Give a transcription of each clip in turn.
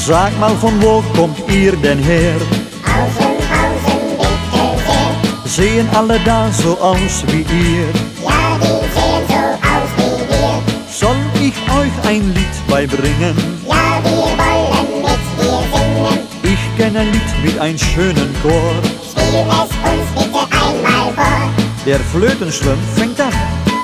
Sag mal, von wo kommt ihr denn her? Aus Hausen, bitte sehr. Sehen alle da so aus wie ihr? Ja, die sehen so aus wie wir. Soll ich euch ein Lied beibringen? Ja, wir wollen mit dir singen. Ich kenne ein Lied mit einem schönen Chor. Spiel es uns bitte einmal vor. Der Flötenschlumpf fängt an.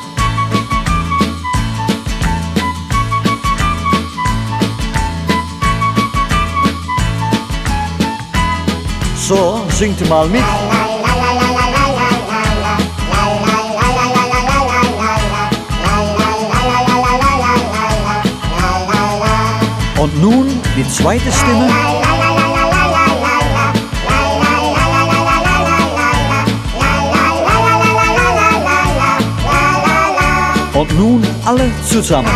So, singt mal mit. Und nun die zweite Stimme. Und nun alle zusammen.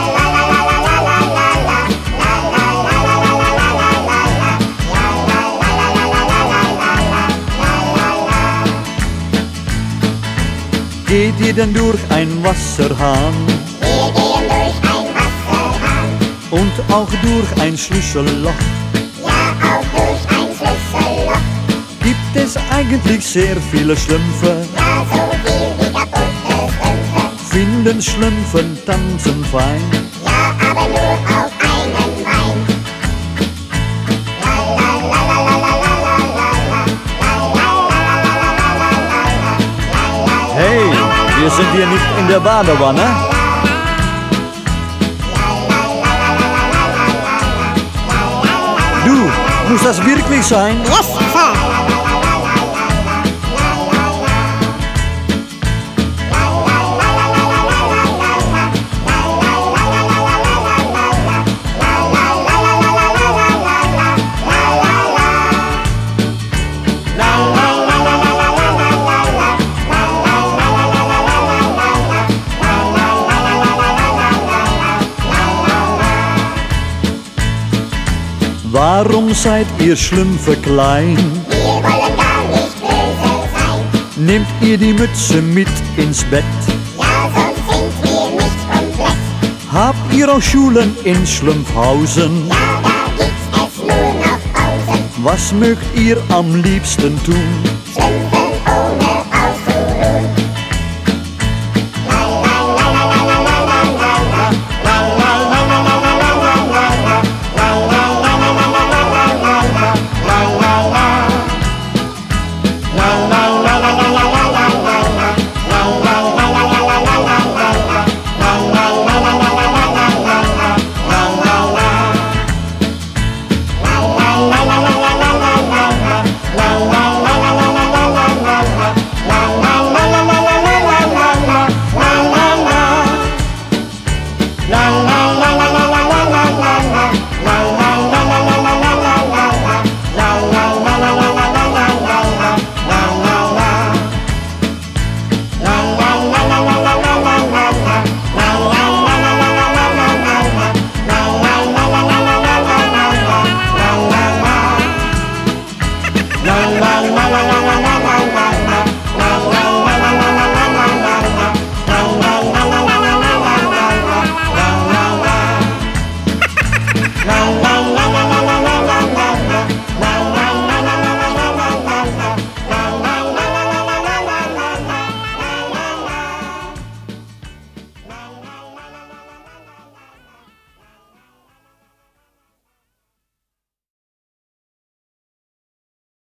Geht ihr denn durch ein Wasserhahn? Wir gehen durch ein Wasserhahn. Und auch durch ein Schlüsselloch? Ja, auch durch ein Schlüsselloch. Gibt es eigentlich sehr viele Schlümpfe? Ja, so viel wie kaputte Strümpfe. Finden Schlümpfen tanzen fein? Ja, aber nur auf einen Bein. Hey, wir sind hier nicht in der Badewanne. Du, muss das wirklich sein? Yes, Sir. Warum seid ihr Schlümpfe klein? Wir wollen gar nicht böse sein. Nehmt ihr die Mütze mit ins Bett? Ja, sonst sind wir nicht komplett. Habt ihr auch Schulen in Schlumpfhausen? Ja, da gibt's es nur noch Pausen. Was mögt ihr am liebsten tun?